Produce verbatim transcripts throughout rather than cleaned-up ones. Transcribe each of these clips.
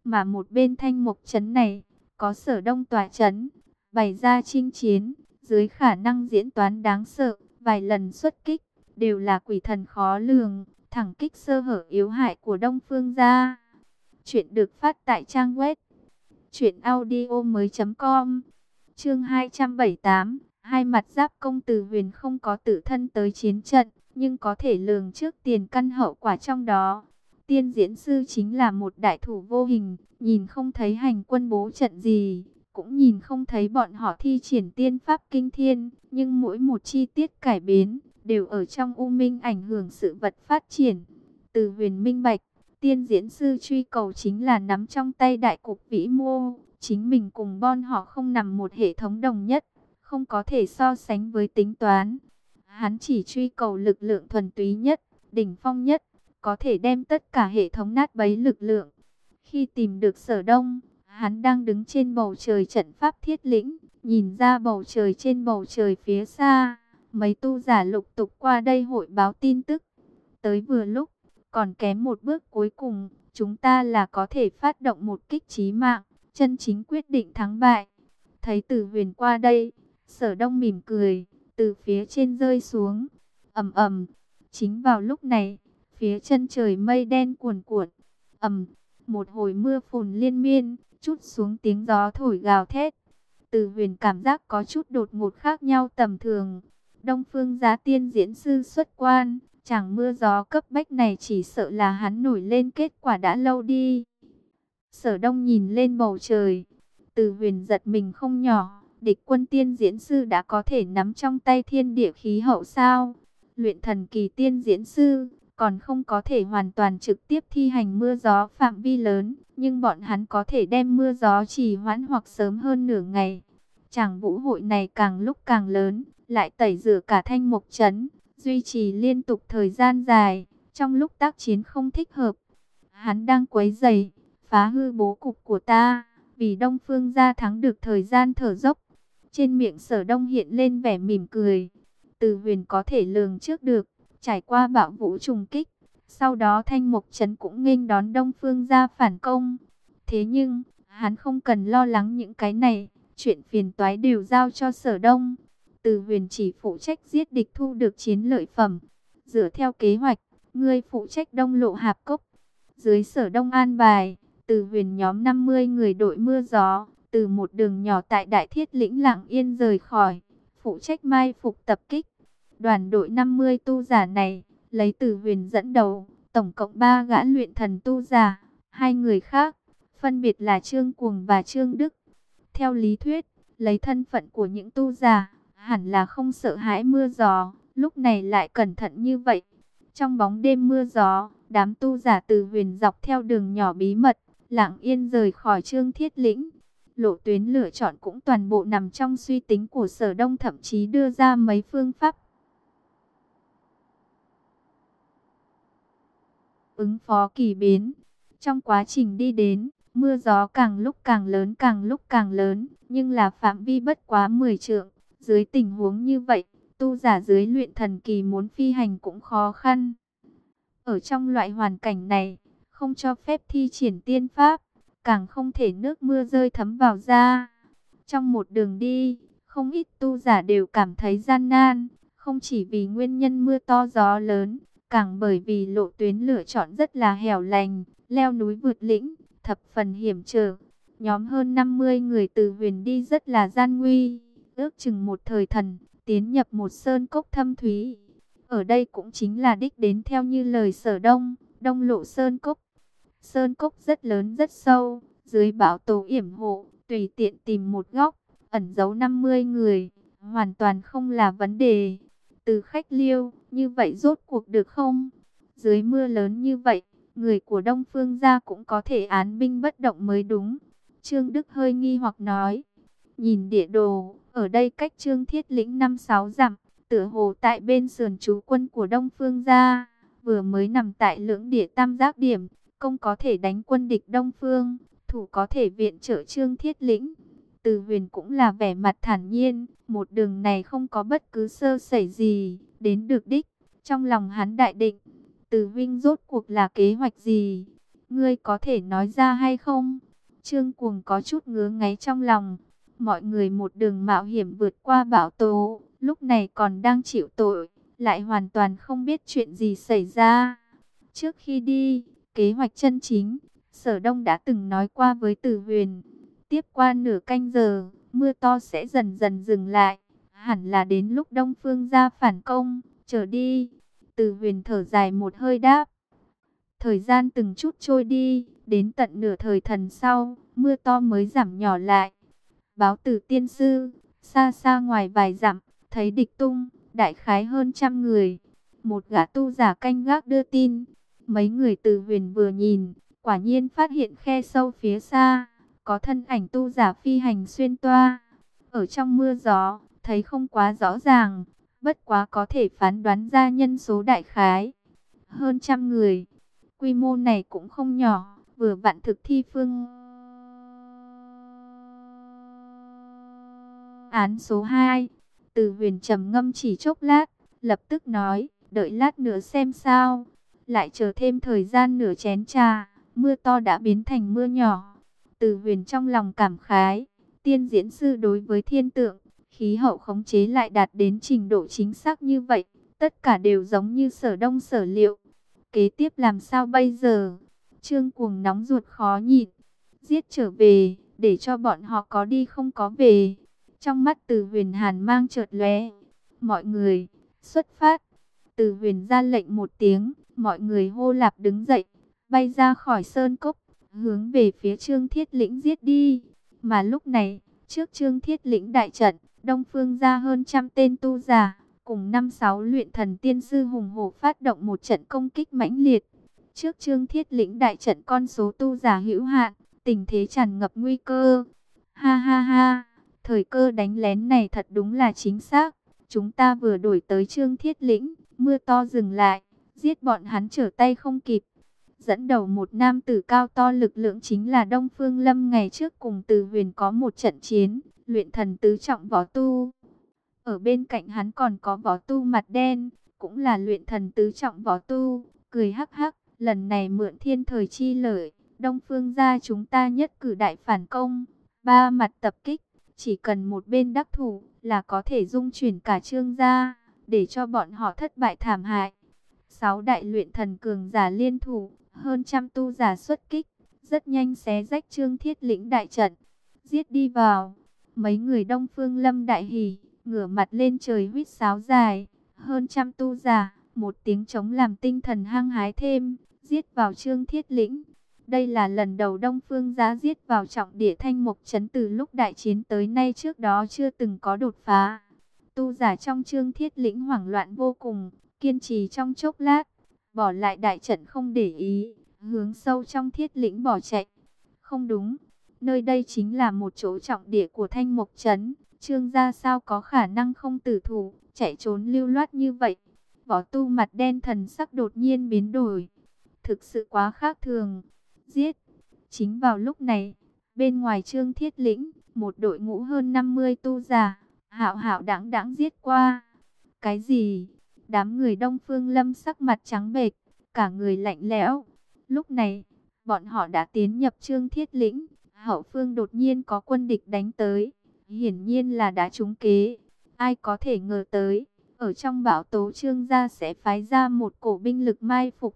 Mà một bên Thanh Mộc trấn này, có Sở Đông tỏa trấn, bày ra chinh chiến, dưới khả năng diễn toán đáng sợ, vài lần xuất kích, đều là quỷ thần khó lường, thẳng kích sơ hở yếu hại của Đông Phương gia. Chuyện được phát tại trang web truyện audio mới chấm com. Chương hai trăm bảy mươi tám, hai mặt giáp công. Từ Huyền không có tự thân tới chiến trận, nhưng có thể lường trước tiền căn hậu quả trong đó. Tiên diễn sư chính là một đại thủ vô hình, nhìn không thấy hành quân bố trận gì, cũng nhìn không thấy bọn họ thi triển tiên pháp kinh thiên, nhưng mỗi một chi tiết cải biến, đều ở trong u minh ảnh hưởng sự vật phát triển. Từ Huyền minh bạch, tiên diễn sư truy cầu chính là nắm trong tay đại cục vĩ mô, chính mình cùng bọn họ không nằm một hệ thống đồng nhất, không có thể so sánh với tính toán. Hắn chỉ truy cầu lực lượng thuần túy nhất, đỉnh phong nhất, có thể đem tất cả hệ thống nát bấy lực lượng. Khi tìm được Sở Đông, hắn đang đứng trên bầu trời trận pháp thiết lĩnh, nhìn ra bầu trời, trên bầu trời phía xa, mấy tu giả lục tục qua đây hội báo tin tức. Tới vừa lúc, còn kém một bước cuối cùng, chúng ta là có thể phát động một kích chí mạng, chân chính quyết định thắng bại. Thấy Từ Huyền qua đây, Sở Đông mỉm cười, từ phía trên rơi xuống. Ầm ầm, chính vào lúc này, phía chân trời mây đen cuồn cuộn, ầm, một hồi mưa phùn liên miên, chút xuống tiếng gió thổi gào thét. Từ Huyền cảm giác có chút đột ngột khác nhau tầm thường. Đông Phương Giá tiên diễn sư xuất quan, chẳng mưa gió cấp bách này chỉ sợ là hắn nổi lên kết quả đã lâu đi. Sở Đông nhìn lên bầu trời, Từ Huyền giật mình không nhỏ. Địch quân tiên diễn sư đã có thể nắm trong tay thiên địa khí hậu sao? Luyện thần kỳ tiên diễn sư còn không có thể hoàn toàn trực tiếp thi hành mưa gió phạm vi lớn, nhưng bọn hắn có thể đem mưa gió trì hoãn hoặc sớm hơn nửa ngày. Tràng vũ hội này càng lúc càng lớn, lại tẩy rửa cả Thanh Mộc trấn, duy trì liên tục thời gian dài, trong lúc tác chiến không thích hợp. Hắn đang quấy rầy, phá hư bố cục của ta, vì Đông Phương gia thắng được thời gian thở dốc. Trên miệng Sở Đông hiện lên vẻ mỉm cười. Từ Huyền có thể lường trước được, trải qua bạo vũ trùng kích, sau đó Thanh Mộc trấn cũng nghênh đón Đông Phương gia phản công. Thế nhưng, hắn không cần lo lắng những cái này, chuyện phiền toái đều giao cho Sở Đông. Từ Huyền chỉ phụ trách giết địch, thu được chiến lợi phẩm. Dựa theo kế hoạch, ngươi phụ trách Đông Lộ Hạp Cốc. Dưới Sở Đông an bài, Từ Huyền nhóm năm mươi người đội mưa gió, từ một đường nhỏ tại Đại Thiết lĩnh lặng yên rời khỏi, phụ trách mai phục tập kích. Đoàn đội năm mươi tu giả này, lấy Từ Huyền dẫn đầu, tổng cộng ba gã luyện thần tu giả, hai người khác, phân biệt là Trương Cuồng và Trương Đức. Theo lý thuyết, lấy thân phận của những tu giả, hẳn là không sợ hãi mưa gió, lúc này lại cẩn thận như vậy. Trong bóng đêm mưa gió, đám tu giả Từ Huyền dọc theo đường nhỏ bí mật, lặng yên rời khỏi Trương Thiết lĩnh. Lộ tuyến lựa chọn cũng toàn bộ nằm trong suy tính của Sở Đông, thậm chí đưa ra mấy phương pháp ứng phó kỳ biến. Trong quá trình đi đến, mưa gió càng lúc càng lớn, càng lúc càng lớn, nhưng là phạm vi bất quá mười trượng. Dưới tình huống như vậy, tu giả dưới luyện thần kỳ muốn phi hành cũng khó khăn. Ở trong loại hoàn cảnh này, không cho phép thi triển tiên pháp, càng không thể nước mưa rơi thấm vào da. Trong một đường đi, không ít tu giả đều cảm thấy gian nan, không chỉ vì nguyên nhân mưa to gió lớn, càng bởi vì lộ tuyến lựa chọn rất là hẻo lánh, leo núi vượt lĩnh, thập phần hiểm trở. Nhóm hơn năm mươi người Từ Huyền đi rất là gian nguy, ước chừng một thời thần, tiến nhập một sơn cốc thâm thúy. Ở đây cũng chính là đích đến theo như lời Sở Đông, Đông Lộ Sơn Cốc. Sơn cốc rất lớn rất sâu, dưới bão tố yểm hộ, tùy tiện tìm một góc, ẩn giấu năm mươi người, hoàn toàn không là vấn đề. Từ Khách Liêu, như vậy rốt cuộc được không? Dưới mưa lớn như vậy, người của Đông Phương gia cũng có thể án binh bất động mới đúng. Trương Đức hơi nghi hoặc nói, nhìn địa đồ, ở đây cách Trương Thiết lĩnh năm sáu dặm, tựa hồ tại bên sườn trú quân của Đông Phương gia, vừa mới nằm tại lưỡng địa tam giác điểm. Công có thể đánh quân địch Đông Phương, thủ có thể viện trợ Trương Thiết lĩnh. Từ Huyền cũng là vẻ mặt thản nhiên, một đường này không có bất cứ sơ sẩy gì, đến được đích. Trong lòng hắn đại định, Từ huynh rốt cuộc là kế hoạch gì? ngươi có thể nói ra hay không? Trương Cuồng có chút ngứa ngáy trong lòng. Mọi người một đường mạo hiểm vượt qua bão tố, lúc này còn đang chịu tội, lại hoàn toàn không biết chuyện gì xảy ra. Trước khi đi, kế hoạch chân chính, Sở Đông đã từng nói qua với Tử Huyền. Tiếp qua nửa canh giờ, mưa to sẽ dần dần dừng lại. Hẳn là đến lúc Đông Phương gia phản công, trở đi. Tử Huyền thở dài một hơi đáp. Thời gian từng chút trôi đi, đến tận nửa thời thần sau, mưa to mới giảm nhỏ lại. Báo Tử tiên sư, xa xa ngoài vài dặm, thấy địch tung, đại khái hơn trăm người. Một gã tu giả canh gác đưa tin. Mấy người Tử Huyền vừa nhìn, quả nhiên phát hiện khe sâu phía xa, có thân ảnh tu giả phi hành xuyên toa. Ở trong mưa gió, thấy không quá rõ ràng, bất quá có thể phán đoán ra nhân số đại khái. Hơn trăm người, quy mô này cũng không nhỏ, vừa vặn thực thi phương án số hai. Từ Huyền trầm ngâm chỉ chốc lát, lập tức nói, đợi lát nữa xem sao. Lại chờ thêm thời gian nửa chén trà, mưa to đã biến thành mưa nhỏ. Từ Huyền trong lòng cảm khái, tiên diễn sư đối với thiên tượng, khí hậu khống chế lại đạt đến trình độ chính xác như vậy, tất cả đều giống như Sở Đông sở liệu. Kế tiếp làm sao bây giờ? Trương Cuồng nóng ruột khó nhịn, giết trở về, để cho bọn họ có đi không có về. Trong mắt Từ Huyền hàn mang chợt lóe. Mọi người, xuất phát. Từ Huyền ra lệnh một tiếng, mọi người hô lạp đứng dậy, bay ra khỏi sơn cốc, hướng về phía Trương Thiết Lĩnh giết đi. Mà lúc này, trước Trương Thiết Lĩnh đại trận, Đông Phương ra hơn trăm tên tu giả, cùng năm sáu luyện thần tiên sư hùng hổ phát động một trận công kích mãnh liệt. Trước Trương Thiết Lĩnh đại trận con số tu giả hữu hạn, tình thế tràn ngập nguy cơ. Ha ha ha, thời cơ đánh lén này thật đúng là chính xác. Chúng ta vừa đổi tới Trương Thiết Lĩnh, mưa to dừng lại, giết bọn hắn trở tay không kịp. Dẫn đầu một nam tử cao to lực lượng chính là Đông Phương Lâm, ngày trước cùng Từ Huyền có một trận chiến, luyện thần tứ trọng võ tu. Ở bên cạnh hắn còn có võ tu mặt đen, cũng là luyện thần tứ trọng võ tu, cười hắc hắc, lần này mượn thiên thời chi lợi, Đông Phương gia chúng ta nhất cử đại phản công, ba mặt tập kích, chỉ cần một bên đắc thủ là có thể dung chuyển cả Trương gia, để cho bọn họ thất bại thảm hại. Sáu đại luyện thần cường giả liên thủ, hơn trăm tu giả xuất kích, rất nhanh xé rách Trương Thiết Lĩnh đại trận, giết đi vào. Mấy người Đông Phương Lâm đại hỉ, ngửa mặt lên trời huýt sáo dài, hơn trăm tu giả, một tiếng trống làm tinh thần hăng hái thêm, giết vào Trương Thiết Lĩnh. Đây là lần đầu Đông Phương gia giết vào trọng địa Thanh Mộc Trấn từ lúc đại chiến tới nay, trước đó chưa từng có đột phá. Tu giả trong Trương Thiết Lĩnh hoảng loạn vô cùng, kiên trì trong chốc lát, bỏ lại đại trận không để ý, hướng sâu trong Thiết Lĩnh bỏ chạy. Không đúng, nơi đây chính là một chỗ trọng địa của Thanh Mộc Trấn, Trương gia sao có khả năng không tử thủ, chạy trốn lưu loát như vậy. Võ tu mặt đen thần sắc đột nhiên biến đổi, thực sự quá khác thường. Giết! Chính vào lúc này, bên ngoài Trương Thiết Lĩnh, một đội ngũ hơn năm mươi tu giả, hạo hạo đãng đãng giết qua. Cái gì? Đám người Đông Phương Lâm sắc mặt trắng bệch, cả người lạnh lẽo. Lúc này, bọn họ đã tiến nhập Trương Thiết Lĩnh, hậu phương đột nhiên có quân địch đánh tới, hiển nhiên là đã trúng kế. Ai có thể ngờ tới, ở trong bão tố Trương gia sẽ phái ra một cổ binh lực mai phục.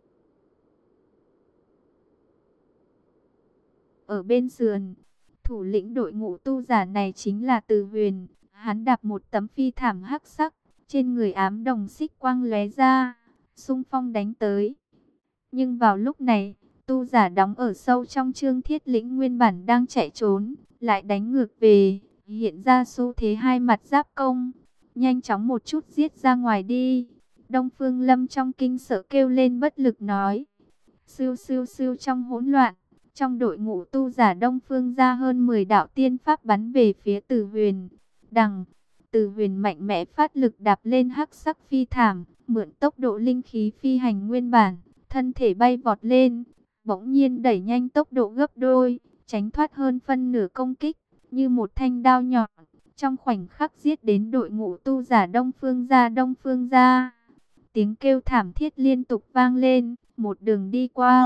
Ở bên sườn, thủ lĩnh đội ngũ tu giả này chính là Từ Huyền. Hắn đạp một tấm phi thảm hắc sắc, trên người ám đồng xích quang lóe ra, xung phong đánh tới. Nhưng vào lúc này, tu giả đóng ở sâu trong Trương Thiết Lĩnh nguyên bản đang chạy trốn, lại đánh ngược về, hiện ra xu thế hai mặt giáp công, nhanh chóng một chút giết ra ngoài đi. Đông Phương Lâm trong kinh sợ kêu lên bất lực nói. Siêu siêu siêu trong hỗn loạn, trong đội ngũ tu giả Đông Phương ra hơn mười đạo tiên pháp bắn về phía Từ Huyền. Đằng, Từ Huyền mạnh mẽ phát lực đạp lên hắc sắc phi thảm, mượn tốc độ linh khí phi hành nguyên bản, thân thể bay vọt lên, bỗng nhiên đẩy nhanh tốc độ gấp đôi, tránh thoát hơn phân nửa công kích, như một thanh đao nhọn, trong khoảnh khắc giết đến đội ngũ tu giả Đông Phương gia. Đông Phương gia, tiếng kêu thảm thiết liên tục vang lên, một đường đi qua,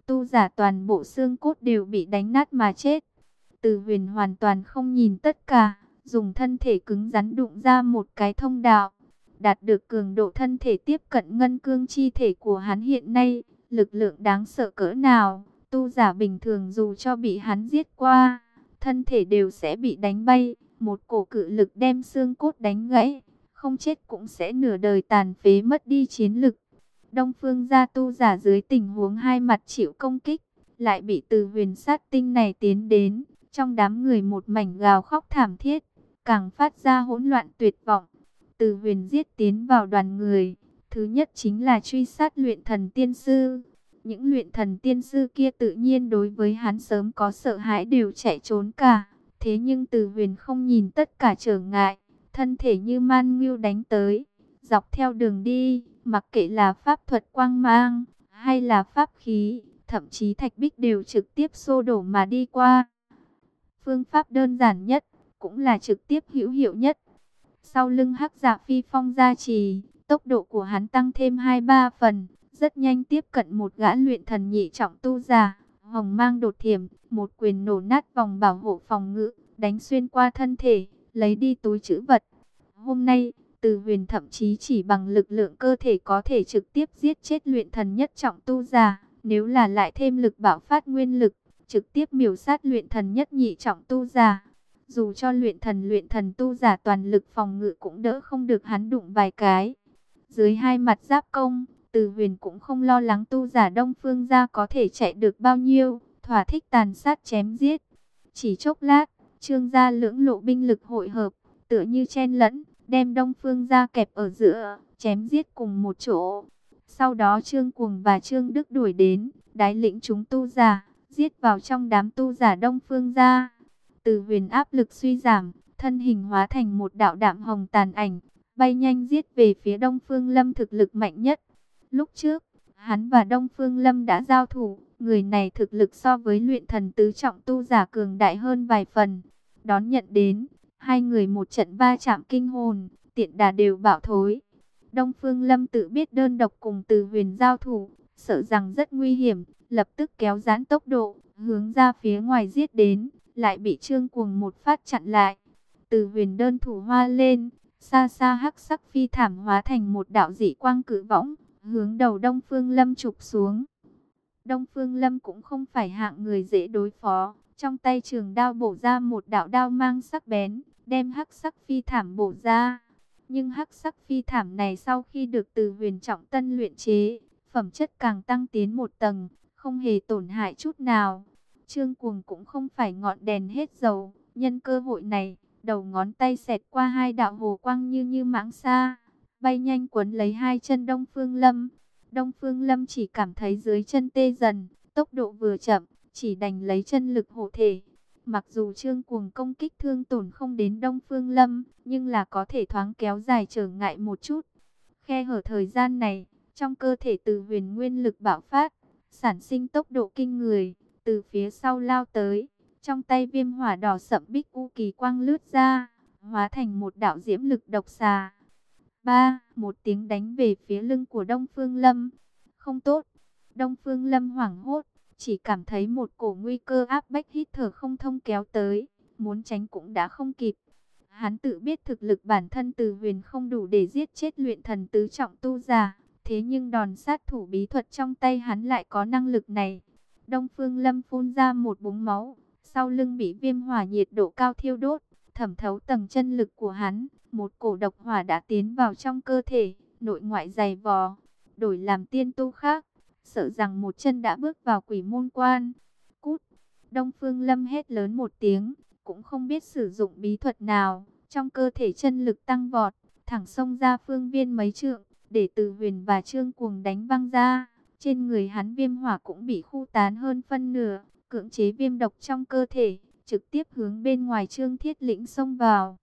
tu giả toàn bộ xương cốt đều bị đánh nát mà chết. Từ Huyền hoàn toàn không nhìn tất cả, dùng thân thể cứng rắn đụng ra một cái thông đạo, đạt được cường độ thân thể tiếp cận ngân cương chi thể của hắn hiện nay, lực lượng đáng sợ cỡ nào, tu giả bình thường dù cho bị hắn giết qua, thân thể đều sẽ bị đánh bay, một cổ cự lực đem xương cốt đánh gãy, không chết cũng sẽ nửa đời tàn phế mất đi chiến lực. Đông Phương gia tu giả dưới tình huống hai mặt chịu công kích, lại bị Từ Huyền sát tinh này tiến đến, trong đám người một mảnh gào khóc thảm thiết, càng phát ra hỗn loạn tuyệt vọng. Từ Huyền giết tiến vào đoàn người, thứ nhất chính là truy sát luyện thần tiên sư. Những luyện thần tiên sư kia tự nhiên đối với hắn sớm có sợ hãi đều chạy trốn cả. Thế nhưng Từ Huyền không nhìn tất cả trở ngại, thân thể như man ngưu đánh tới, dọc theo đường đi, mặc kệ là pháp thuật quang mang, hay là pháp khí, thậm chí thạch bích đều trực tiếp xô đổ mà đi qua. Phương pháp đơn giản nhất, cũng là trực tiếp hữu hiệu nhất. Sau lưng Hắc Dạ Phi Phong gia trì, tốc độ của hắn tăng thêm hai ba phần, rất nhanh tiếp cận một gã luyện thần nhị trọng tu giả. Hồng mang đột thiểm, một quyền nổ nát vòng bảo hộ phòng ngự, đánh xuyên qua thân thể, lấy đi túi trữ vật. Hôm nay, Từ Huyền thậm chí chỉ bằng lực lượng cơ thể có thể trực tiếp giết chết luyện thần nhất trọng tu giả, nếu là lại thêm lực bạo phát nguyên lực, trực tiếp miểu sát luyện thần nhất nhị trọng tu giả. Dù cho luyện thần luyện thần tu giả toàn lực phòng ngự cũng đỡ không được hắn đụng vài cái. Dưới hai mặt giáp công, Từ Huyền cũng không lo lắng tu giả Đông Phương gia có thể chạy được bao nhiêu, thỏa thích tàn sát chém giết. Chỉ chốc lát, Trương gia lưỡng lộ binh lực hội hợp, tựa như chen lẫn, đem Đông Phương gia kẹp ở giữa, chém giết cùng một chỗ. Sau đó Trương Cuồng và Trương Đức đuổi đến, đái lĩnh chúng tu giả, giết vào trong đám tu giả Đông Phương gia. Từ Huyền áp lực suy giảm, thân hình hóa thành một đạo đạm hồng tàn ảnh, bay nhanh giết về phía Đông Phương Lâm thực lực mạnh nhất. Lúc trước, hắn và Đông Phương Lâm đã giao thủ, người này thực lực so với luyện thần tứ trọng tu giả cường đại hơn vài phần. Đón nhận đến, hai người một trận va chạm kinh hồn, tiện đà đều bảo thối. Đông Phương Lâm tự biết đơn độc cùng Từ Huyền giao thủ, sợ rằng rất nguy hiểm, lập tức kéo giãn tốc độ, hướng ra phía ngoài giết đến, lại bị Trương Cuồng một phát chặn lại. Từ Huyền đơn thủ hoa lên, xa xa hắc sắc phi thảm hóa thành một đạo dị quang cự võng, hướng đầu Đông Phương Lâm chụp xuống. Đông Phương Lâm cũng không phải hạng người dễ đối phó, trong tay trường đao bổ ra một đạo đao mang sắc bén, đem hắc sắc phi thảm bổ ra. Nhưng hắc sắc phi thảm này sau khi được Từ Huyền trọng tân luyện chế, phẩm chất càng tăng tiến một tầng, không hề tổn hại chút nào. Trương Cuồng cũng không phải ngọn đèn hết dầu, nhân cơ hội này, đầu ngón tay xẹt qua hai đạo hồ quang như như mãng xa, bay nhanh quấn lấy hai chân Đông Phương Lâm. Đông Phương Lâm chỉ cảm thấy dưới chân tê dần, tốc độ vừa chậm, chỉ đành lấy chân lực hộ thể. Mặc dù Trương Cuồng công kích thương tổn không đến Đông Phương Lâm, nhưng là có thể thoáng kéo dài trở ngại một chút. Khe hở thời gian này, trong cơ thể Từ Huyền nguyên lực bạo phát, sản sinh tốc độ kinh người, từ phía sau lao tới, trong tay viêm hỏa đỏ sậm bích u kỳ quang lướt ra, hóa thành một đạo diễm lực độc xà. Ba, một tiếng đánh về phía lưng của Đông Phương Lâm. Không tốt. Đông Phương Lâm hoảng hốt, chỉ cảm thấy một cổ nguy cơ áp bách hít thở không thông kéo tới, muốn tránh cũng đã không kịp. Hắn tự biết thực lực bản thân Từ Huyền không đủ để giết chết luyện thần tứ trọng tu giả, thế nhưng đòn sát thủ bí thuật trong tay hắn lại có năng lực này. Đông Phương Lâm phun ra một búng máu, sau lưng bị viêm hỏa nhiệt độ cao thiêu đốt, thẩm thấu tầng chân lực của hắn, một cổ độc hỏa đã tiến vào trong cơ thể, nội ngoại dày vò. Đổi làm tiên tu khác, sợ rằng một chân đã bước vào quỷ môn quan. Cút! Đông Phương Lâm hét lớn một tiếng, cũng không biết sử dụng bí thuật nào, trong cơ thể chân lực tăng vọt, thẳng xông ra phương viên mấy trượng, để Từ Huyền và Trương Cuồng đánh văng ra. Trên người hắn viêm hỏa cũng bị khu tán hơn phân nửa, cưỡng chế viêm độc trong cơ thể, trực tiếp hướng bên ngoài Trương Thiết Lĩnh xông vào.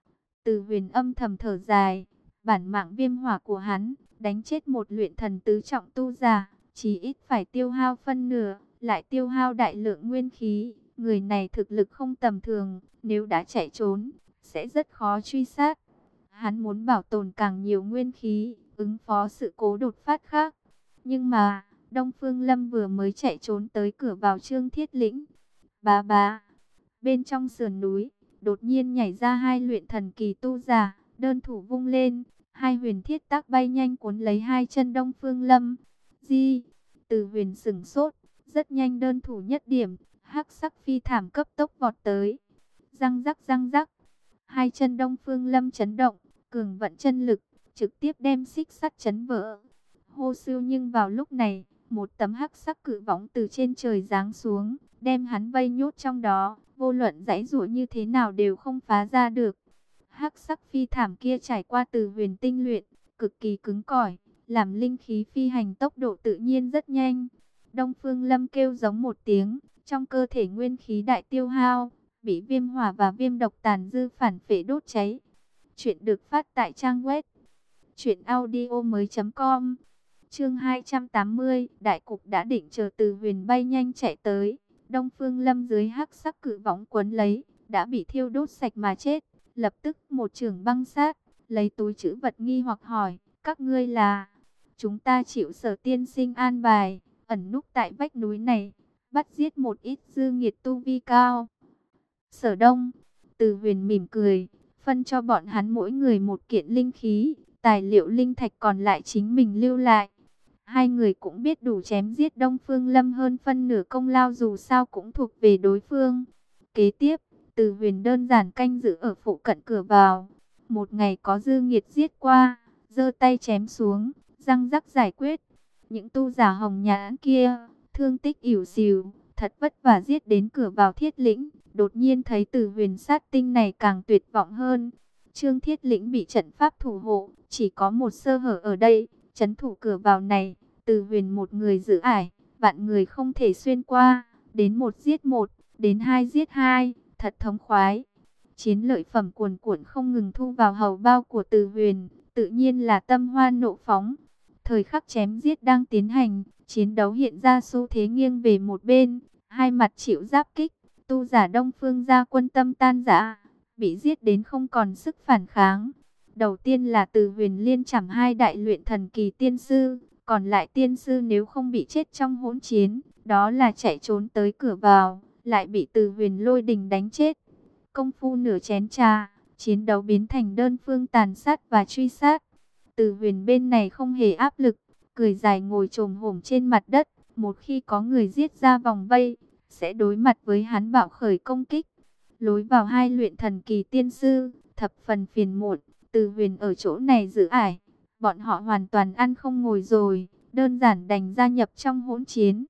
Từ Huyền âm thầm thở dài, bản mạng viêm hỏa của hắn, đánh chết một luyện thần tứ trọng tu giả, chỉ ít phải tiêu hao phân nửa, lại tiêu hao đại lượng nguyên khí. Người này thực lực không tầm thường, nếu đã chạy trốn, sẽ rất khó truy sát. Hắn muốn bảo tồn càng nhiều nguyên khí, ứng phó sự cố đột phát khác. Nhưng mà, Đông Phương Lâm vừa mới chạy trốn tới cửa vào Trương Thiết Lĩnh. Bá bá, bên trong sườn núi, đột nhiên nhảy ra hai luyện thần kỳ tu giả, đơn thủ vung lên, hai huyền thiết tác bay nhanh cuốn lấy hai chân Đông Phương Lâm. Di, Từ Huyền sững sốt, rất nhanh đơn thủ nhất điểm, hắc sắc phi thảm cấp tốc vọt tới. Răng rắc răng rắc, hai chân Đông Phương Lâm chấn động, cường vận chân lực, trực tiếp đem xích sắt chấn vỡ. Hô siêu, nhưng vào lúc này, một tấm hắc sắc cự võng từ trên trời giáng xuống, đem hắn vây nhốt trong đó, vô luận giãy giụa như thế nào đều không phá ra được. Hắc sắc phi thảm kia trải qua Từ Huyền tinh luyện, cực kỳ cứng cỏi, làm linh khí phi hành tốc độ tự nhiên rất nhanh. Đông Phương Lâm kêu giống một tiếng, trong cơ thể nguyên khí đại tiêu hao, bị viêm hỏa và viêm độc tàn dư phản phệ đốt cháy. Chuyện được phát tại trang web truyện audio mới chấm com. Chương hai trăm tám mươi, đại cục đã định, chờ Từ Huyền bay nhanh chạy tới. Đông Phương Lâm dưới hắc sắc cự võng quấn lấy, đã bị thiêu đốt sạch mà chết. Lập tức một trường băng sát, lấy túi trữ vật nghi hoặc hỏi, các ngươi là? Chúng ta chịu Sở tiên sinh an bài, ẩn núp tại vách núi này, bắt giết một ít dư nghiệt tu vi cao. Sở Đông, Từ Huyền mỉm cười, phân cho bọn hắn mỗi người một kiện linh khí, tài liệu linh thạch còn lại chính mình lưu lại. Hai người cũng biết đủ chém giết Đông Phương Lâm, hơn phân nửa công lao dù sao cũng thuộc về đối phương. Kế tiếp, Từ Huyền đơn giản canh giữ ở phụ cận cửa vào. Một ngày có dư nghiệt giết qua, giơ tay chém xuống, răng rắc giải quyết. Những tu giả hồng nhãn kia, thương tích ỉu xìu, thật vất vả giết đến cửa vào Thiết Lĩnh. Đột nhiên thấy Từ Huyền sát tinh này càng tuyệt vọng hơn. Trương Thiết Lĩnh bị trận pháp thủ hộ, chỉ có một sơ hở ở đây, trấn thủ cửa vào này. Từ Huyền một người giữ ải, vạn người không thể xuyên qua. Đến một giết một, đến hai giết hai, thật thống khoái. Chiến lợi phẩm cuồn cuộn không ngừng thu vào hầu bao của Từ Huyền, tự nhiên là tâm hoa nộ phóng. Thời khắc chém giết đang tiến hành, chiến đấu hiện ra xu thế nghiêng về một bên, hai mặt chịu giáp kích. Tu giả Đông Phương gia quân tâm tan rã, bị giết đến không còn sức phản kháng. Đầu tiên là Từ Huyền liên chảm hai đại luyện thần kỳ tiên sư, còn lại tiên sư nếu không bị chết trong hỗn chiến, đó là chạy trốn tới cửa vào, lại bị Từ Huyền lôi đình đánh chết. Công phu nửa chén trà, chiến đấu biến thành đơn phương tàn sát và truy sát. Từ Huyền bên này không hề áp lực, cười dài ngồi chồm hổm trên mặt đất, một khi có người giết ra vòng vây, sẽ đối mặt với hắn bạo khởi công kích. Lối vào hai luyện thần kỳ tiên sư, thập phần phiền muộn, Từ Huyền ở chỗ này giữ ải. Bọn họ hoàn toàn ăn không ngồi rồi, đơn giản đành gia nhập trong hỗn chiến.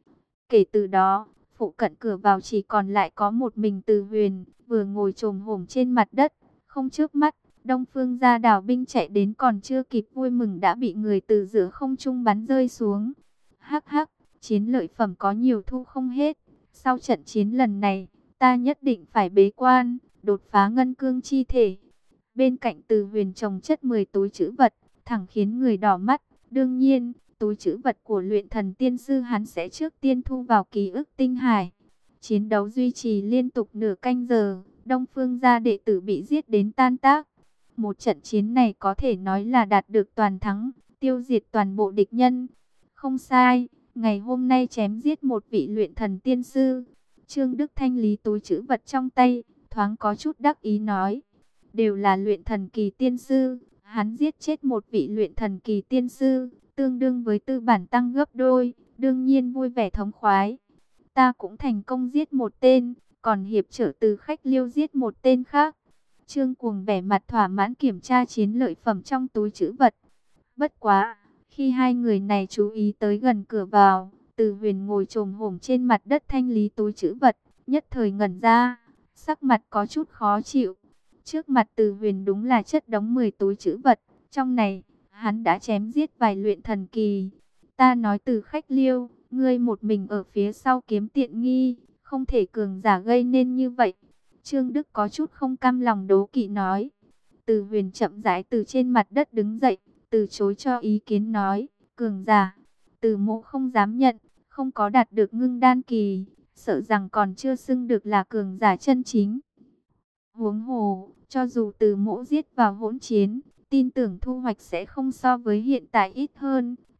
Kể từ đó, phụ cận cửa vào chỉ còn lại có một mình Từ Huyền, vừa ngồi chồm hổm trên mặt đất, không chớp mắt. Đông Phương gia đào binh chạy đến còn chưa kịp vui mừng đã bị người từ giữa không trung bắn rơi xuống. Hắc hắc, chiến lợi phẩm có nhiều thu không hết. Sau trận chiến lần này, ta nhất định phải bế quan, đột phá ngân cương chi thể. Bên cạnh Từ Huyền trồng chất mười túi trữ vật, thẳng khiến người đỏ mắt. Đương nhiên, túi trữ vật của luyện thần tiên sư hắn sẽ trước tiên thu vào ký ức tinh hải. Chiến đấu duy trì liên tục nửa canh giờ, Đông Phương gia đệ tử bị giết đến tan tác. Một trận chiến này có thể nói là đạt được toàn thắng, tiêu diệt toàn bộ địch nhân. Không sai, ngày hôm nay chém giết một vị luyện thần tiên sư. Trương Đức thanh lý túi trữ vật trong tay, thoáng có chút đắc ý nói. Đều là luyện thần kỳ tiên sư, hắn giết chết một vị luyện thần kỳ tiên sư, tương đương với tư bản tăng gấp đôi, đương nhiên vui vẻ thống khoái. Ta cũng thành công giết một tên, còn hiệp trở Từ Khách Liêu giết một tên khác. Trương Cuồng vẻ mặt thỏa mãn kiểm tra chiến lợi phẩm trong túi trữ vật. Bất quá, khi hai người này chú ý tới gần cửa vào, Từ Huyền ngồi chồm hổm trên mặt đất thanh lý túi trữ vật, nhất thời ngẩn ra, sắc mặt có chút khó chịu. Trước mặt Từ Huyền đúng là chất đống mười túi trữ vật, trong này, hắn đã chém giết vài luyện thần kỳ. Ta nói Từ Khách Liêu, ngươi một mình ở phía sau kiếm tiện nghi, không thể cường giả gây nên như vậy. Trương Đức có chút không cam lòng đố kỵ nói. Từ Huyền chậm rãi từ trên mặt đất đứng dậy, từ chối cho ý kiến nói, cường giả, Từ mộ không dám nhận, không có đạt được ngưng đan kỳ, sợ rằng còn chưa xưng được là cường giả chân chính. Huống hồ, cho dù Từ mộ giết vào hỗn chiến, tin tưởng thu hoạch sẽ không so với hiện tại ít hơn,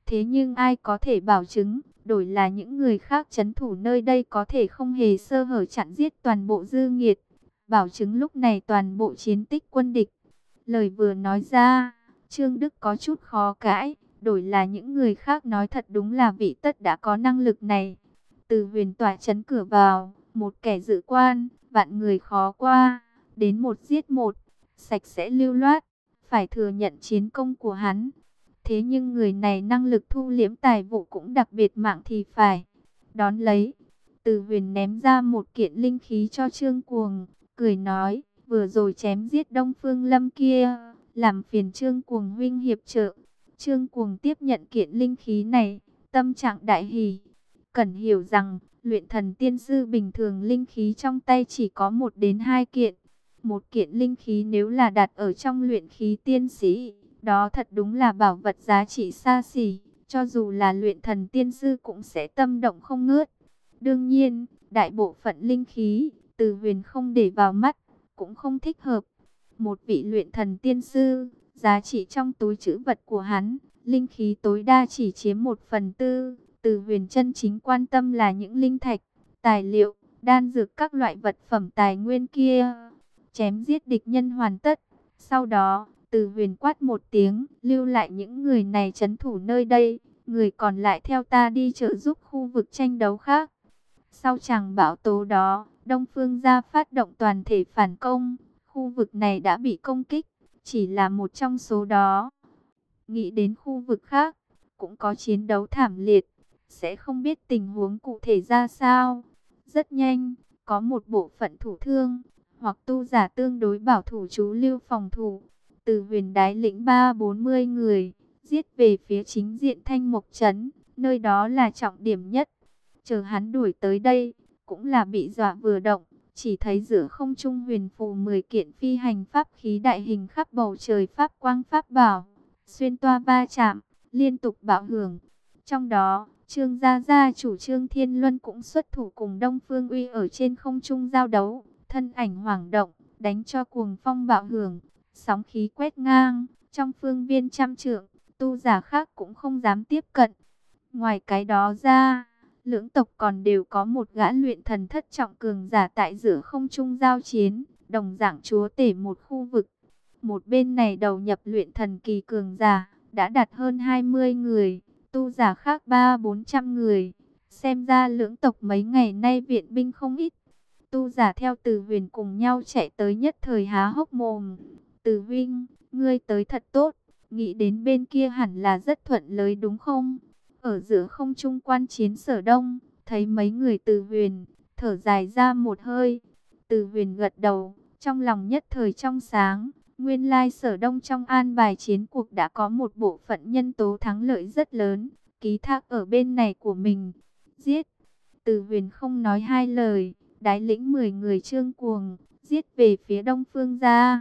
Thế nhưng ai có thể bảo chứng, đổi là những người khác trấn thủ nơi đây có thể không hề sơ hở chặn giết toàn bộ dư nghiệt, bảo chứng lúc này toàn bộ chiến tích quân địch. Lời vừa nói ra, Trương Đức có chút khó cãi, đổi là những người khác nói thật đúng là vị tất đã có năng lực này. Từ Huyền tỏa trấn cửa vào, một kẻ dự quan, vạn người khó qua, đến một giết một, sạch sẽ lưu loát, phải thừa nhận chiến công của hắn. Thế nhưng người này năng lực thu liễm tài vụ cũng đặc biệt mạng thì phải. Đón lấy, Từ Huyền ném ra một kiện linh khí cho Trương Cuồng, cười nói, vừa rồi chém giết Đông Phương Lâm kia, làm phiền Trương Cuồng huynh hiệp trợ. Trương Cuồng tiếp nhận kiện linh khí này, tâm trạng đại hỷ. Cần hiểu rằng, luyện thần tiên sư bình thường linh khí trong tay chỉ có một đến hai kiện. Một kiện linh khí nếu là đặt ở trong luyện khí tiên sĩ, đó thật đúng là bảo vật giá trị xa xỉ, cho dù là luyện thần tiên sư cũng sẽ tâm động không ngớt. Đương nhiên, đại bộ phận linh khí, Từ Huyền không để vào mắt, cũng không thích hợp. Một vị luyện thần tiên sư, giá trị trong túi trữ vật của hắn, linh khí tối đa chỉ chiếm một phần tư. Từ Huyền chân chính quan tâm là những linh thạch, tài liệu, đan dược các loại vật phẩm tài nguyên kia. Chém giết địch nhân hoàn tất. Sau đó, Từ Huyền quát một tiếng, lưu lại những người này trấn thủ nơi đây, người còn lại theo ta đi trợ giúp khu vực tranh đấu khác. Sau tràng bão tố đó, Đông Phương gia phát động toàn thể phản công, khu vực này đã bị công kích, chỉ là một trong số đó. Nghĩ đến khu vực khác, cũng có chiến đấu thảm liệt, sẽ không biết tình huống cụ thể ra sao. Rất nhanh, có một bộ phận thủ thương, hoặc tu giả tương đối bảo thủ trú lưu phòng thủ. Từ Huyền đái lĩnh ba bốn mươi người, giết về phía chính diện Thanh Mộc Trấn, nơi đó là trọng điểm nhất. Chờ hắn đuổi tới đây, cũng là bị dọa vừa động, chỉ thấy giữa không trung huyền phù mười kiện phi hành pháp khí đại hình khắp bầu trời pháp quang pháp bảo, xuyên toa va chạm, liên tục bạo hưởng. Trong đó, Trương Gia Gia chủ Trương Thiên Luân cũng xuất thủ cùng Đông Phương Uy ở trên không trung giao đấu, thân ảnh hoảng động, đánh cho cuồng phong bạo hưởng, sóng khí quét ngang, trong phương viên trăm trượng, tu giả khác cũng không dám tiếp cận. Ngoài cái đó ra, lưỡng tộc còn đều có một gã luyện thần thất trọng cường giả tại giữa không trung giao chiến, đồng dạng chúa tể một khu vực. Một bên này đầu nhập luyện thần kỳ cường giả, đã đạt hơn hai mươi người, tu giả khác ba bốn trăm người. Xem ra lưỡng tộc mấy ngày nay viện binh không ít. Tu giả theo Từ Huyền cùng nhau chạy tới nhất thời há hốc mồm. Từ huynh, ngươi tới thật tốt, nghĩ đến bên kia hẳn là rất thuận lợi đúng không? Ở giữa không trung quan chiến Sở Đông, thấy mấy người Từ Huyền, thở dài ra một hơi. Từ Huyền gật đầu, trong lòng nhất thời trong sáng. Nguyên lai Sở Đông trong an bài chiến cuộc đã có một bộ phận nhân tố thắng lợi rất lớn, ký thác ở bên này của mình. Giết! Từ Huyền không nói hai lời, đái lĩnh mười người Trương Cuồng, giết về phía Đông Phương gia.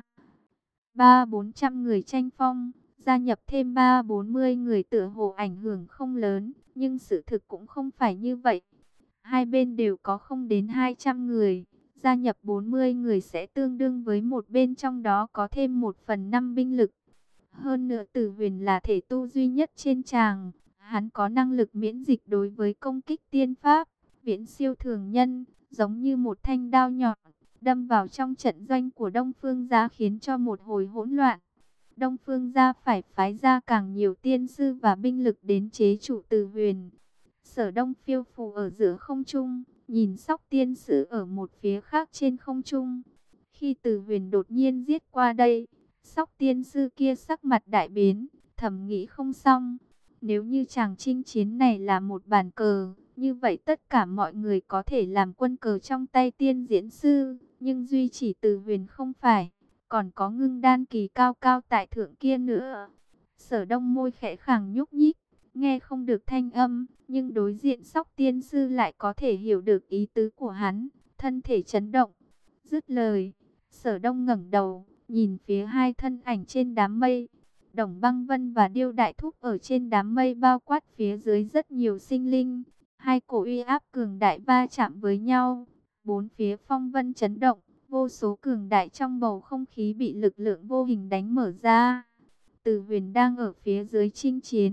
Ba bốn trăm người tranh phong, gia nhập thêm ba bốn mươi người tựa hồ ảnh hưởng không lớn, nhưng sự thực cũng không phải như vậy. Hai bên đều có không đến hai trăm người, gia nhập bốn mươi người sẽ tương đương với một bên trong đó có thêm một phần năm binh lực. Hơn nữa Từ Huyền là thể tu duy nhất trên tràng, hắn có năng lực miễn dịch đối với công kích tiên pháp, viễn siêu thường nhân, giống như một thanh đao nhọn, đâm vào trong trận doanh của Đông Phương gia khiến cho một hồi hỗn loạn. Đông Phương gia phải phái ra càng nhiều tiên sư và binh lực đến chế trụ Từ Huyền. Sở Đông phiêu phù ở giữa không trung, nhìn Sóc tiên sử ở một phía khác trên không trung. Khi Từ Huyền đột nhiên giết qua đây, Sóc tiên sư kia sắc mặt đại biến, thầm nghĩ không xong. Nếu như chàng chinh chiến này là một bàn cờ, như vậy tất cả mọi người có thể làm quân cờ trong tay tiên diễn sư, nhưng duy chỉ Từ Huyền không phải, còn có Ngưng Đan kỳ cao cao tại thượng kia nữa. Sở Đông môi khẽ khàng nhúc nhích, nghe không được thanh âm, nhưng đối diện Sóc tiên sư lại có thể hiểu được ý tứ của hắn, thân thể chấn động. Dứt lời, Sở Đông ngẩng đầu, nhìn phía hai thân ảnh trên đám mây. Đồng Băng Vân và Điêu Đại Thúc ở trên đám mây bao quát phía dưới rất nhiều sinh linh. Hai cổ uy áp cường đại va chạm với nhau. Bốn phía phong vân chấn động, vô số cường đại trong bầu không khí bị lực lượng vô hình đánh mở ra. Từ Huyền đang ở phía dưới chinh chiến,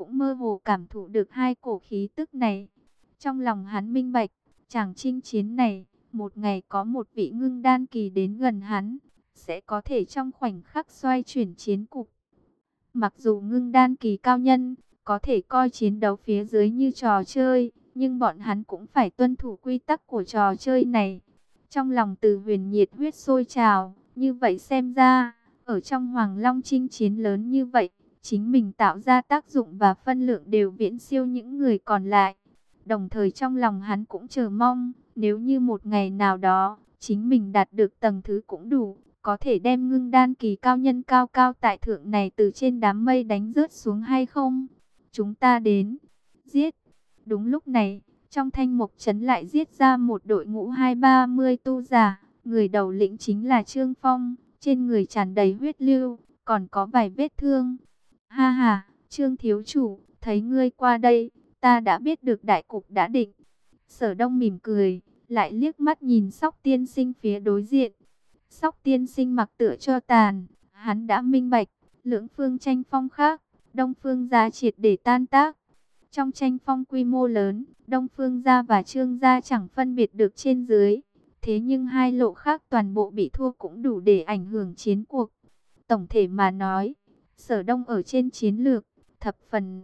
cũng mơ hồ cảm thụ được hai cổ khí tức này. Trong lòng hắn minh bạch, chàng chinh chiến này, một ngày có một vị ngưng đan kỳ đến gần hắn, sẽ có thể trong khoảnh khắc xoay chuyển chiến cục. Mặc dù ngưng đan kỳ cao nhân, có thể coi chiến đấu phía dưới như trò chơi, nhưng bọn hắn cũng phải tuân thủ quy tắc của trò chơi này. Trong lòng Từ Huyền nhiệt huyết sôi trào, như vậy xem ra, ở trong Hoàng Long chinh chiến lớn như vậy, chính mình tạo ra tác dụng và phân lượng đều viễn siêu những người còn lại. Đồng thời trong lòng hắn cũng chờ mong, nếu như một ngày nào đó, chính mình đạt được tầng thứ cũng đủ, có thể đem ngưng đan kỳ cao nhân cao cao tại thượng này từ trên đám mây đánh rớt xuống hay không? Chúng ta đến, giết. Đúng lúc này, trong Thanh Mộc Trấn lại giết ra một đội ngũ hai ba mươi tu giả, người đầu lĩnh chính là Trương Phong, trên người tràn đầy huyết lưu, còn có vài vết thương. Ha ha, Trương thiếu chủ, thấy ngươi qua đây, ta đã biết được đại cục đã định. Sở Đông mỉm cười, lại liếc mắt nhìn Sóc tiên sinh phía đối diện. Sóc tiên sinh mặc tựa cho tàn, hắn đã minh bạch, lưỡng phương tranh phong khác, Đông Phương gia triệt để tan tác. Trong tranh phong quy mô lớn, Đông Phương gia và Trương gia chẳng phân biệt được trên dưới. Thế nhưng hai lộ khác toàn bộ bị thua cũng đủ để ảnh hưởng chiến cuộc. Tổng thể mà nói, Sở Đông ở trên chiến lược, thập phần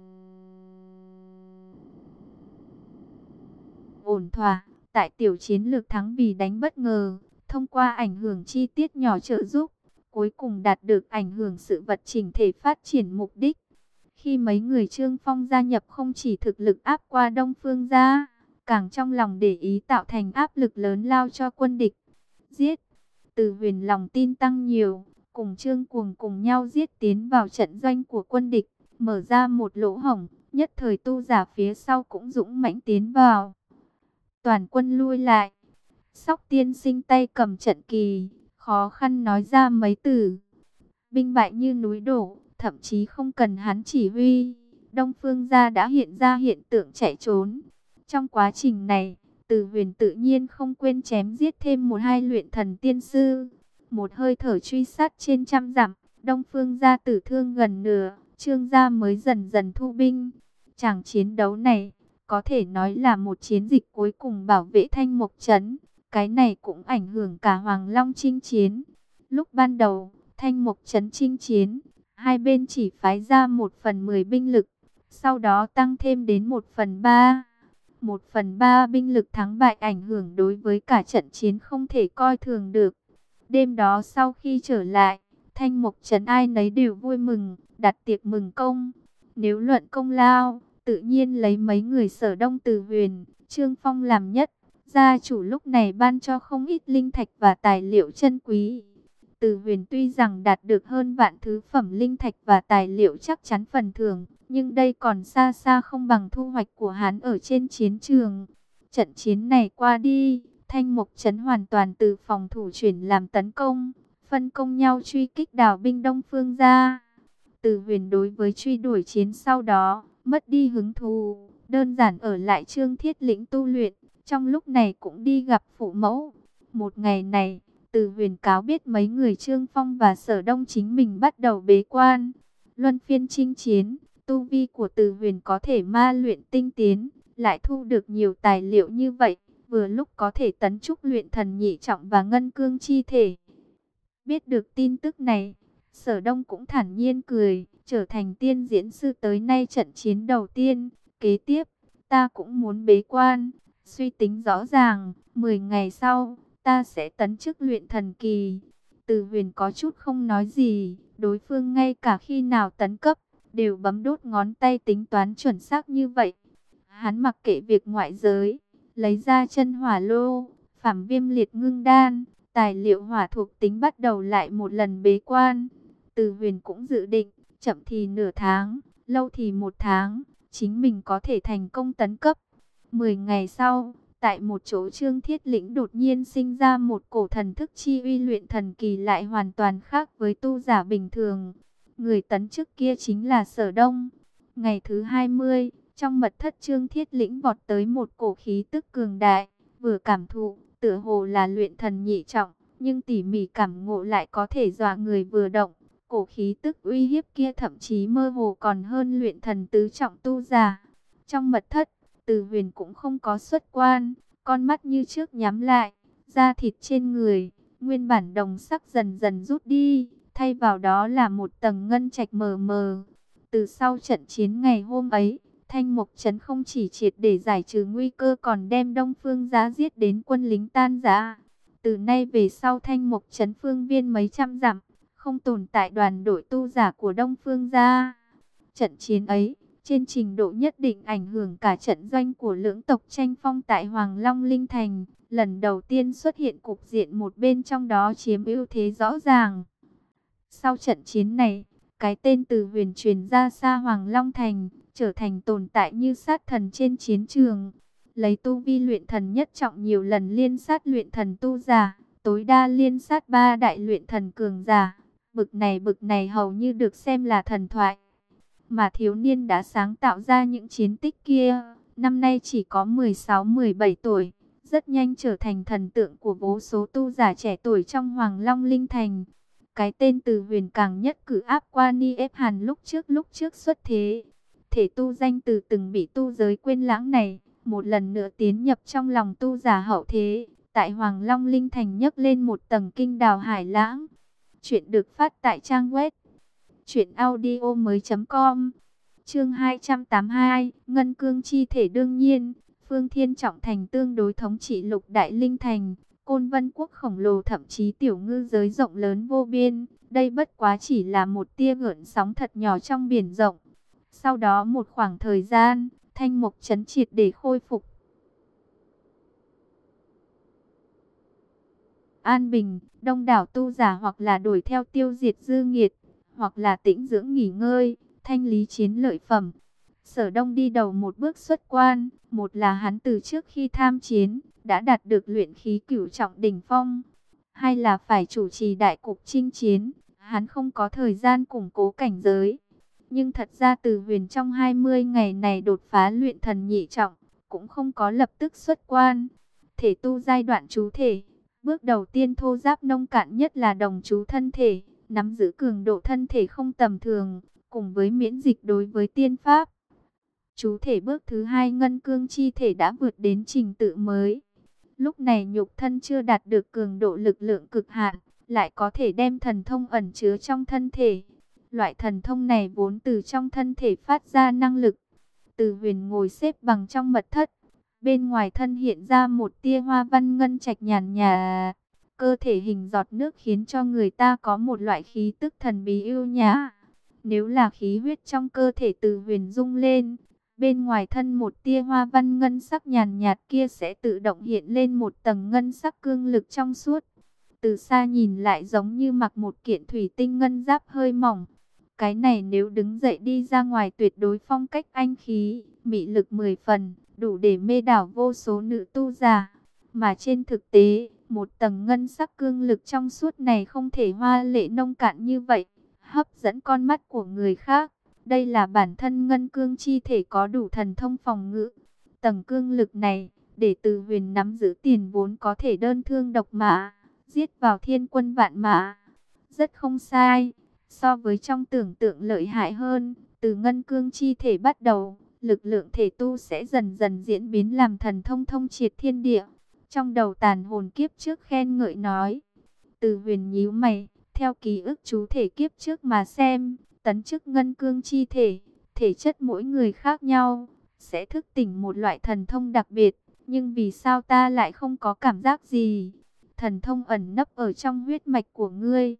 ổn thỏa. Tại tiểu chiến lược thắng vì đánh bất ngờ, thông qua ảnh hưởng chi tiết nhỏ trợ giúp, cuối cùng đạt được ảnh hưởng sự vật chỉnh thể phát triển mục đích. Khi mấy người Trương Phong gia nhập không chỉ thực lực áp qua Đông Phương gia, càng trong lòng để ý tạo thành áp lực lớn lao cho quân địch. Giết! Từ Huyền lòng tin tăng nhiều, cùng Trương Cuồng cùng nhau giết tiến vào trận doanh của quân địch, mở ra một lỗ hổng, nhất thời tu giả phía sau cũng dũng mãnh tiến vào. Toàn quân lui lại. Sóc tiên sinh tay cầm trận kỳ, khó khăn nói ra mấy từ. Binh bại như núi đổ, thậm chí không cần hắn chỉ huy, Đông Phương gia đã hiện ra hiện tượng chạy trốn. Trong quá trình này, Từ Huyền tự nhiên không quên chém giết thêm một hai luyện thần tiên sư. Một hơi thở truy sát trên trăm dặm, Đông Phương gia tử thương gần nửa, Trương gia mới dần dần thu binh. Tràng chiến đấu này, có thể nói là một chiến dịch cuối cùng bảo vệ Thanh Mộc Trấn. Cái này cũng ảnh hưởng cả Hoàng Long chinh chiến. Lúc ban đầu, Thanh Mộc Trấn chinh chiến, hai bên chỉ phái ra một phần mười binh lực, sau đó tăng thêm đến một phần ba. Một phần ba binh lực thắng bại ảnh hưởng đối với cả trận chiến không thể coi thường được. Đêm đó sau khi trở lại, Thanh Mộc Trấn ai nấy đều vui mừng, đặt tiệc mừng công. Nếu luận công lao, tự nhiên lấy mấy người Sở Đông Từ Huyền, Trương Phong làm nhất. Gia chủ lúc này ban cho không ít linh thạch và tài liệu chân quý. Từ Huyền tuy rằng đạt được hơn vạn thứ phẩm linh thạch và tài liệu chắc chắn phần thưởng, nhưng đây còn xa xa không bằng thu hoạch của hắn ở trên chiến trường. Trận chiến này qua đi, Thanh Mộc Trấn hoàn toàn từ phòng thủ chuyển làm tấn công, phân công nhau truy kích đào binh Đông Phương gia. Từ Huyền đối với truy đuổi chiến sau đó, mất đi hứng thú, đơn giản ở lại Trương Thiết Lĩnh tu luyện, trong lúc này cũng đi gặp phụ mẫu. Một ngày này, Từ Huyền cáo biết mấy người Trương Phong và Sở Đông chính mình bắt đầu bế quan. Luân phiên chinh chiến, tu vi của Từ Huyền có thể ma luyện tinh tiến, lại thu được nhiều tài liệu như vậy, vừa lúc có thể tấn trúc luyện thần nhị trọng và ngân cương chi thể. Biết được tin tức này, Sở Đông cũng thản nhiên cười, trở thành tiên diễn sư tới nay trận chiến đầu tiên. Kế tiếp, ta cũng muốn bế quan, suy tính rõ ràng, mười ngày sau, ta sẽ tấn chức luyện thần kỳ. Từ Huyền có chút không nói gì, đối phương ngay cả khi nào tấn cấp, đều bấm đốt ngón tay tính toán chuẩn xác như vậy. Hắn mặc kệ việc ngoại giới, lấy ra chân hỏa lô, phảm viêm liệt ngưng đan, tài liệu hỏa thuộc tính bắt đầu lại một lần bế quan. Từ Huyền cũng dự định, chậm thì nửa tháng, lâu thì một tháng, chính mình có thể thành công tấn cấp. Mười ngày sau, tại một chỗ Trương Thiết Lĩnh đột nhiên sinh ra một cổ thần thức chi uy luyện thần kỳ lại hoàn toàn khác với tu giả bình thường. Người tấn chức kia chính là Sở Đông. Ngày thứ hai mươi, trong mật thất Trương Thiết Lĩnh vọt tới một cổ khí tức cường đại, vừa cảm thụ, tựa hồ là luyện thần nhị trọng, nhưng tỉ mỉ cảm ngộ lại có thể dọa người vừa động. Cổ khí tức uy hiếp kia thậm chí mơ hồ còn hơn luyện thần tứ trọng tu giả. Trong mật thất, Từ Huyền cũng không có xuất quan, con mắt như trước nhắm lại, da thịt trên người, nguyên bản đồng sắc dần dần rút đi, thay vào đó là một tầng ngân trạch mờ mờ. Từ sau trận chiến ngày hôm ấy, Thanh Mộc Trấn không chỉ triệt để giải trừ nguy cơ còn đem Đông Phương Giá giết đến quân lính tan rã. Từ nay về sau Thanh Mộc Trấn phương viên mấy trăm dặm, không tồn tại đoàn đội tu giả của Đông Phương Gia. Trận chiến ấy, trên trình độ nhất định ảnh hưởng cả trận doanh của lưỡng tộc tranh phong tại Hoàng Long Linh Thành. Lần đầu tiên xuất hiện cục diện một bên trong đó chiếm ưu thế rõ ràng. Sau trận chiến này, cái tên Từ Huyền truyền ra xa Hoàng Long Thành, trở thành tồn tại như sát thần trên chiến trường. Lấy tu vi luyện thần nhất trọng nhiều lần liên sát luyện thần tu giả, tối đa liên sát ba đại luyện thần cường giả. Bực này bực này hầu như được xem là thần thoại. Mà thiếu niên đã sáng tạo ra những chiến tích kia, năm nay chỉ có mười sáu mười bảy tuổi, rất nhanh trở thành thần tượng của vô số tu giả trẻ tuổi trong Hoàng Long Linh Thành. Cái tên Từ Huyền càng nhất cử áp qua Ni ép Hàn lúc trước lúc trước xuất thế. Thể tu danh từ từng bị tu giới quên lãng này, một lần nữa tiến nhập trong lòng tu giả hậu thế, tại Hoàng Long Linh Thành nhấc lên một tầng kinh đào hải lãng. Chuyện được phát tại trang web truyện audio mới.com. Chương hai trăm tám mươi hai, Ngân Cương chi thể. Đương nhiên, Phương Thiên Trọng Thành tương đối thống trị lục đại linh thành, Côn Vân quốc khổng lồ thậm chí tiểu ngư giới rộng lớn vô biên, đây bất quá chỉ là một tia gợn sóng thật nhỏ trong biển rộng. Sau đó một khoảng thời gian, Thanh Mộc Trấn triệt để khôi phục an bình, đông đảo tu giả hoặc là đuổi theo tiêu diệt dư nghiệt, hoặc là tĩnh dưỡng nghỉ ngơi, thanh lý chiến lợi phẩm. Sở Đông đi đầu một bước xuất quan, một là hắn từ trước khi tham chiến, đã đạt được luyện khí cửu trọng đỉnh phong, hai là phải chủ trì đại cục chinh chiến, hắn không có thời gian củng cố cảnh giới. Nhưng thật ra Từ Huyền trong hai mươi ngày này đột phá luyện thần nhị trọng, cũng không có lập tức xuất quan. Thể tu giai đoạn chú thể, bước đầu tiên thô giáp nông cạn nhất là đồng chú thân thể, nắm giữ cường độ thân thể không tầm thường, cùng với miễn dịch đối với tiên pháp. Chú thể bước thứ hai ngân cương chi thể đã vượt đến trình tự mới. Lúc này nhục thân chưa đạt được cường độ lực lượng cực hạn, lại có thể đem thần thông ẩn chứa trong thân thể. Loại thần thông này vốn từ trong thân thể phát ra năng lực. Từ Huyền ngồi xếp bằng trong mật thất, bên ngoài thân hiện ra một tia hoa văn ngân trạch nhàn nhạt, cơ thể hình giọt nước khiến cho người ta có một loại khí tức thần bí ưu nhã. Nếu là khí huyết trong cơ thể Từ Huyền rung lên, bên ngoài thân một tia hoa văn ngân sắc nhàn nhạt kia sẽ tự động hiện lên một tầng ngân sắc cương lực trong suốt. Từ xa nhìn lại giống như mặc một kiện thủy tinh ngân giáp hơi mỏng. Cái này nếu đứng dậy đi ra ngoài tuyệt đối phong cách anh khí, mị lực mười phần, đủ để mê đảo vô số nữ tu giả. Mà trên thực tế, một tầng ngân sắc cương lực trong suốt này không thể hoa lệ nông cạn như vậy, hấp dẫn con mắt của người khác. Đây là bản thân ngân cương chi thể có đủ thần thông phòng ngự. Tầng cương lực này, để Từ Huyền nắm giữ tiền vốn có thể đơn thương độc mã, giết vào thiên quân vạn mã. Rất không sai, so với trong tưởng tượng lợi hại hơn. Từ ngân cương chi thể bắt đầu, lực lượng thể tu sẽ dần dần diễn biến làm thần thông thông triệt thiên địa. Trong đầu tàn hồn kiếp trước khen ngợi nói. Từ Huyền nhíu mày, theo ký ức chú thể kiếp trước mà xem, tấn chức ngân cương chi thể, thể chất mỗi người khác nhau, sẽ thức tỉnh một loại thần thông đặc biệt. Nhưng vì sao ta lại không có cảm giác gì? Thần thông ẩn nấp ở trong huyết mạch của ngươi.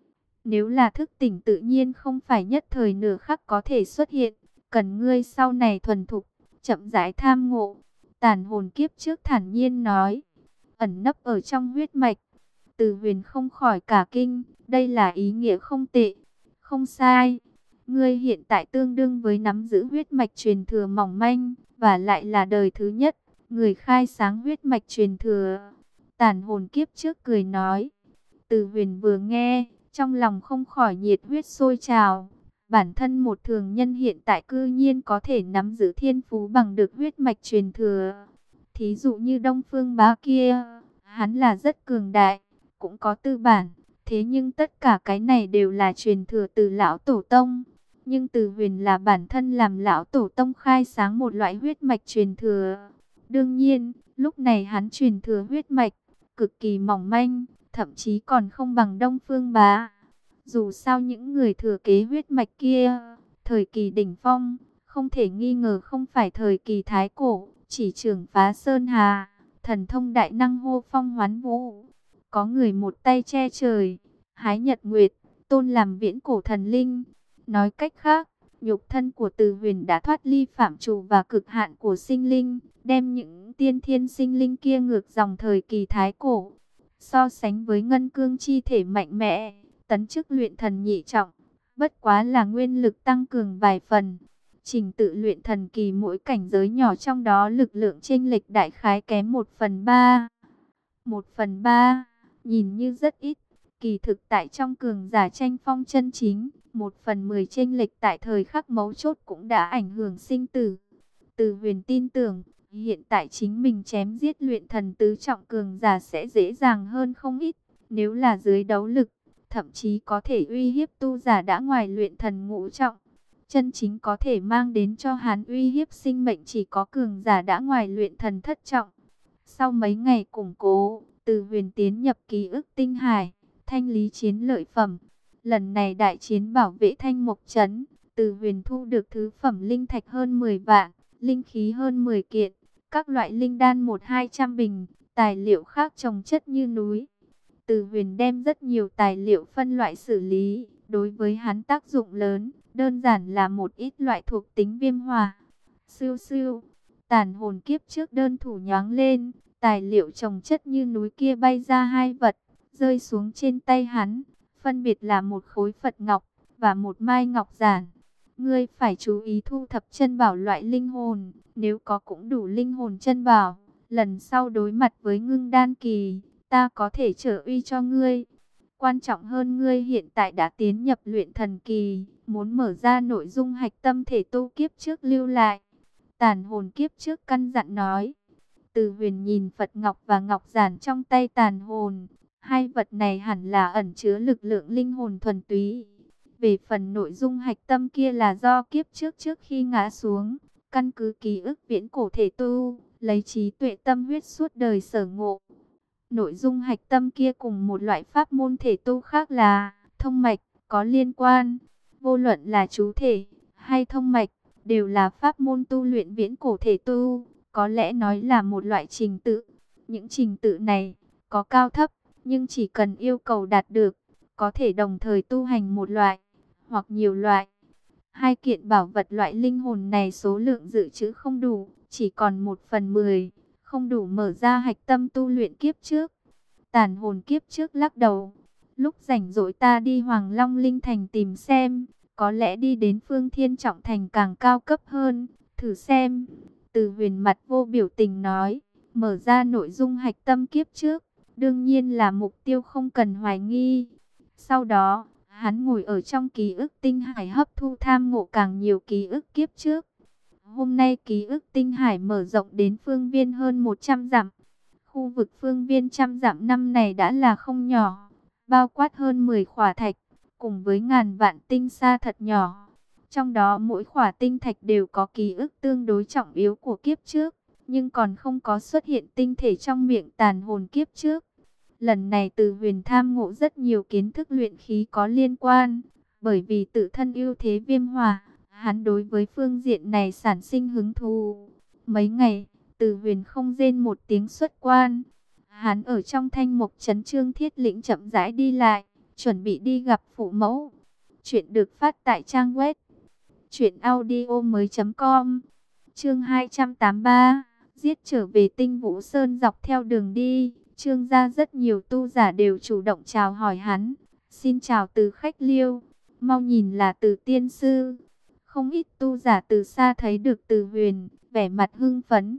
Nếu là thức tỉnh tự nhiên không phải nhất thời nửa khắc có thể xuất hiện, cần ngươi sau này thuần thục, chậm rãi tham ngộ. Tàn hồn kiếp trước thản nhiên nói, ẩn nấp ở trong huyết mạch. Từ Huyền không khỏi cả kinh, đây là ý nghĩa không tệ. Không sai, ngươi hiện tại tương đương với nắm giữ huyết mạch truyền thừa mỏng manh, và lại là đời thứ nhất, người khai sáng huyết mạch truyền thừa. Tàn hồn kiếp trước cười nói. Từ Huyền vừa nghe, trong lòng không khỏi nhiệt huyết sôi trào. Bản thân một thường nhân hiện tại cư nhiên có thể nắm giữ thiên phú bằng được huyết mạch truyền thừa. Thí dụ như Đông Phương Bá kia, hắn là rất cường đại, cũng có tư bản, Thế nhưng tất cả cái này đều là truyền thừa từ lão tổ tông. Nhưng Từ Huyền là bản thân làm lão tổ tông khai sáng một loại huyết mạch truyền thừa. Đương nhiên, lúc này hắn truyền thừa huyết mạch, cực kỳ mỏng manh, thậm chí còn không bằng Đông Phương Bá. Dù sao những người thừa kế huyết mạch kia, thời kỳ đỉnh phong, không thể nghi ngờ không phải thời kỳ thái cổ, chỉ trưởng phá sơn hà, thần thông đại năng hô phong hoán vũ. Có người một tay che trời, hái nhật nguyệt, tôn làm viễn cổ thần linh. Nói cách khác, nhục thân của Từ Huyền đã thoát ly phạm trù và cực hạn của sinh linh, đem những tiên thiên sinh linh kia ngược dòng thời kỳ thái cổ. So sánh với ngân cương chi thể mạnh mẽ, tấn chức luyện thần nhị trọng, bất quá là nguyên lực tăng cường vài phần. Trình tự luyện thần kỳ mỗi cảnh giới nhỏ trong đó lực lượng chênh lệch đại khái kém một phần ba. Một phần ba, nhìn như rất ít, kỳ thực tại trong cường giả tranh phong chân chính, một phần mười chênh lệch tại thời khắc mấu chốt cũng đã ảnh hưởng sinh tử. Từ Huyền tin tưởng, hiện tại chính mình chém giết luyện thần tứ trọng cường giả sẽ dễ dàng hơn không ít. Nếu là dưới đấu lực, thậm chí có thể uy hiếp tu giả đã ngoài luyện thần ngũ trọng. Chân chính có thể mang đến cho hắn uy hiếp sinh mệnh chỉ có cường giả đã ngoài luyện thần thất trọng. Sau mấy ngày củng cố, Từ Huyền tiến nhập ký ức tinh hải, thanh lý chiến lợi phẩm. Lần này đại chiến bảo vệ Thanh Mộc Trấn, Từ Huyền thu được thứ phẩm linh thạch hơn mười vạn, linh khí hơn mười kiện, các loại linh đan một hai trăm bình, tài liệu khác chồng chất như núi. Từ Huyền đem rất nhiều tài liệu phân loại xử lý, đối với hắn tác dụng lớn, đơn giản là một ít loại thuộc tính viêm hỏa. Siêu siêu, tàn hồn kiếp trước đơn thủ nhoáng lên, tài liệu chồng chất như núi kia bay ra hai vật, rơi xuống trên tay hắn, phân biệt là một khối Phật ngọc và một mai ngọc giản. Ngươi phải chú ý thu thập chân bảo loại linh hồn, nếu có cũng đủ linh hồn chân bảo, lần sau đối mặt với ngưng đan kỳ, ta có thể trợ uy cho ngươi. Quan trọng hơn ngươi hiện tại đã tiến nhập luyện thần kỳ, muốn mở ra nội dung hạch tâm thể tu kiếp trước lưu lại. Tàn hồn kiếp trước căn dặn nói. Từ Huyền nhìn Phật ngọc và ngọc giản trong tay tàn hồn, hai vật này hẳn là ẩn chứa lực lượng linh hồn thuần túy. Về phần nội dung hạch tâm kia là do kiếp trước trước khi ngã xuống, căn cứ ký ức viễn cổ thể tu, lấy trí tuệ tâm huyết suốt đời sở ngộ. Nội dung hạch tâm kia cùng một loại pháp môn thể tu khác là thông mạch, có liên quan. Vô luận là chú thể hay thông mạch, đều là pháp môn tu luyện viễn cổ thể tu, có lẽ nói là một loại trình tự. Những trình tự này có cao thấp, nhưng chỉ cần yêu cầu đạt được, có thể đồng thời tu hành một loại hoặc nhiều loại. Hai kiện bảo vật loại linh hồn này số lượng dự trữ không đủ, chỉ còn một phần mười, không đủ mở ra hạch tâm tu luyện kiếp trước. Tàn hồn kiếp trước lắc đầu, lúc rảnh rỗi ta đi Hoàng Long Linh Thành tìm xem, có lẽ đi đến Phương Thiên Trọng Thành càng cao cấp hơn, thử xem. Từ Huyền mặt vô biểu tình nói, mở ra nội dung hạch tâm kiếp trước, đương nhiên là mục tiêu không cần hoài nghi. Sau đó, hắn ngồi ở trong ký ức tinh hải hấp thu tham ngộ càng nhiều ký ức kiếp trước. Hôm nay ký ức tinh hải mở rộng đến phương viên hơn một trăm dặm. Khu vực phương viên trăm dặm năm này đã là không nhỏ, bao quát hơn mười khỏa thạch, cùng với ngàn vạn tinh sa thật nhỏ. Trong đó mỗi khỏa tinh thạch đều có ký ức tương đối trọng yếu của kiếp trước, nhưng còn không có xuất hiện tinh thể trong miệng tàn hồn kiếp trước. Lần này Từ Huyền tham ngộ rất nhiều kiến thức luyện khí có liên quan, bởi vì tự thân ưu thế viêm hỏa, hắn đối với phương diện này sản sinh hứng thú. Mấy ngày, Từ Huyền không rên một tiếng xuất quan. Hắn ở trong Thanh Mộc Trấn Trương Thiết Lĩnh chậm rãi đi lại, chuẩn bị đi gặp phụ mẫu. Chuyện được phát tại trang web truyện audio mới chấm com. Chương hai trăm tám mươi ba, giết trở về Tinh Vũ Sơn. Dọc theo đường đi, Trương gia rất nhiều tu giả đều chủ động chào hỏi hắn. Xin chào Từ khách Liêu, mau nhìn là Từ tiên sư. Không ít tu giả từ xa thấy được Từ Huyền, vẻ mặt hưng phấn.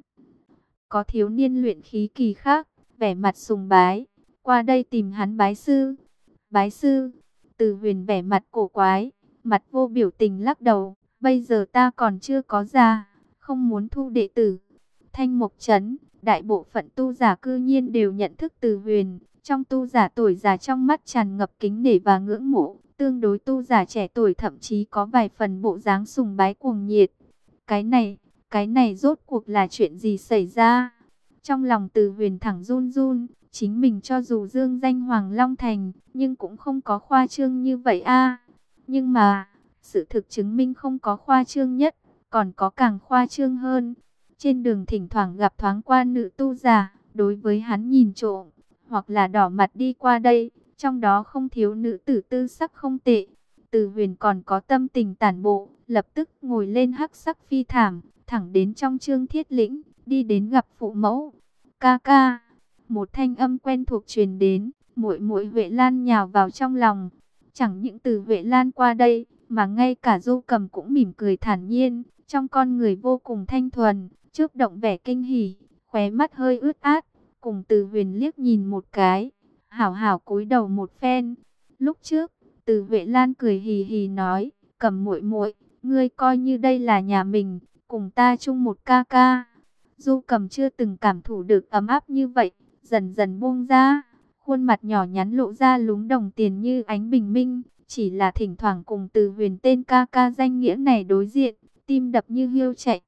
Có thiếu niên luyện khí kỳ khác, vẻ mặt sùng bái, qua đây tìm hắn bái sư. Bái sư? Từ Huyền vẻ mặt cổ quái, mặt vô biểu tình lắc đầu. Bây giờ ta còn chưa có già, không muốn thu đệ tử. Thanh Mộc Trấn, đại bộ phận tu giả cư nhiên đều nhận thức Từ Huyền, Trong tu giả tuổi già trong mắt tràn ngập kính nể và ngưỡng mộ, tương đối tu giả trẻ tuổi thậm chí có vài phần bộ dáng sùng bái cuồng nhiệt. Cái này, cái này rốt cuộc là chuyện gì xảy ra? Trong lòng Từ Huyền thẳng run run, chính mình cho dù dương danh Hoàng Long Thành, nhưng cũng không có khoa trương như vậy a. Nhưng mà, sự thực chứng minh không có khoa trương nhất, còn có càng khoa trương hơn. Trên đường thỉnh thoảng gặp thoáng qua nữ tu giả, đối với hắn nhìn trộm, hoặc là đỏ mặt đi qua đây, trong đó không thiếu nữ tử tư sắc không tệ. Từ Huyền còn có tâm tình tản bộ, lập tức ngồi lên hắc sắc phi thảm, thẳng đến trong Trương Thiết Lĩnh, đi đến gặp phụ mẫu. Ca ca, một thanh âm quen thuộc truyền đến, muội muội Huệ Lan nhào vào trong lòng. Chẳng những Từ Huệ Lan qua đây, mà ngay cả Du Cầm cũng mỉm cười thản nhiên, trong con người vô cùng thanh thuần, chớp động vẻ kinh hỉ, khóe mắt hơi ướt át, cùng Từ Huyền liếc nhìn một cái, hảo hảo cúi đầu một phen. Lúc trước, Từ Huệ Lan cười hì hì nói, Cầm muội muội, ngươi coi như đây là nhà mình, cùng ta chung một ca ca. Du Cầm chưa từng cảm thụ được ấm áp như vậy, dần dần buông ra, khuôn mặt nhỏ nhắn lộ ra lúm đồng tiền như ánh bình minh, chỉ là thỉnh thoảng cùng Từ Huyền tên ca ca danh nghĩa này đối diện, tim đập như hiêu chạy.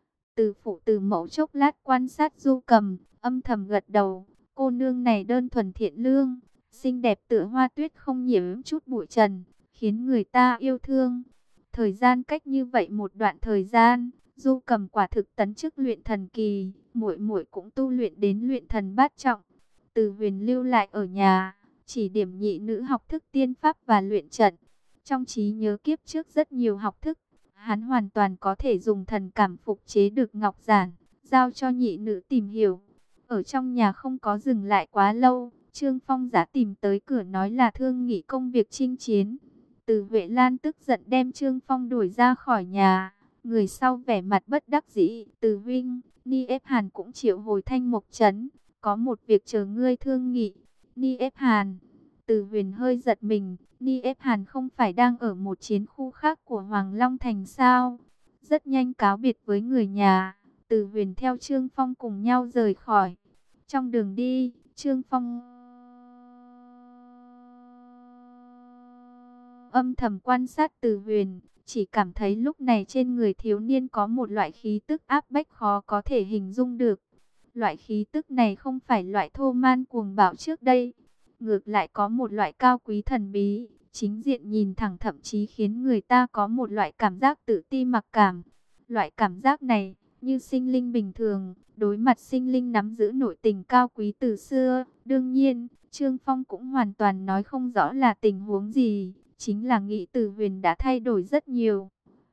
Từ phụ từ mẫu chốc lát quan sát Du Cầm, âm thầm gật đầu, cô nương này đơn thuần thiện lương, xinh đẹp tựa hoa tuyết không nhiễm chút bụi trần, khiến người ta yêu thương. Thời gian cách như vậy một đoạn thời gian, Du Cầm quả thực tấn chức luyện thần kỳ, muội muội cũng tu luyện đến luyện thần bát trọng. Từ Huyền lưu lại ở nhà, chỉ điểm nhị nữ học thức tiên pháp và luyện trận. Trong trí nhớ kiếp trước rất nhiều học thức, hắn hoàn toàn có thể dùng thần cảm phục chế được ngọc giản, giao cho nhị nữ tìm hiểu. Ở trong nhà không có dừng lại quá lâu, Trương Phong Giá tìm tới cửa nói là thương nghị công việc chinh chiến. Từ Huệ Lan tức giận đem Trương Phong đuổi ra khỏi nhà. Người sau vẻ mặt bất đắc dĩ, Từ huynh, Ni Ép Hàn cũng triệu hồi Thanh Mộc Trấn, có một việc chờ ngươi thương nghị. Ni Ép Hàn, Từ Huyền hơi giật mình, Ni Ép Hàn không phải đang ở một chiến khu khác của Hoàng Long Thành sao? Rất nhanh cáo biệt với người nhà, Từ Huyền theo Trương Phong cùng nhau rời khỏi. Trong đường đi, Trương Phong âm thầm quan sát Từ Huyền, chỉ cảm thấy lúc này trên người thiếu niên có một loại khí tức áp bách khó có thể hình dung được. Loại khí tức này không phải loại thô man cuồng bạo trước đây, ngược lại có một loại cao quý thần bí, chính diện nhìn thẳng thậm chí khiến người ta có một loại cảm giác tự ti mặc cảm. Loại cảm giác này, như sinh linh bình thường, đối mặt sinh linh nắm giữ nội tình cao quý từ xưa. Đương nhiên, Trương Phong cũng hoàn toàn nói không rõ là tình huống gì, chính là nghĩ Từ Huyền đã thay đổi rất nhiều.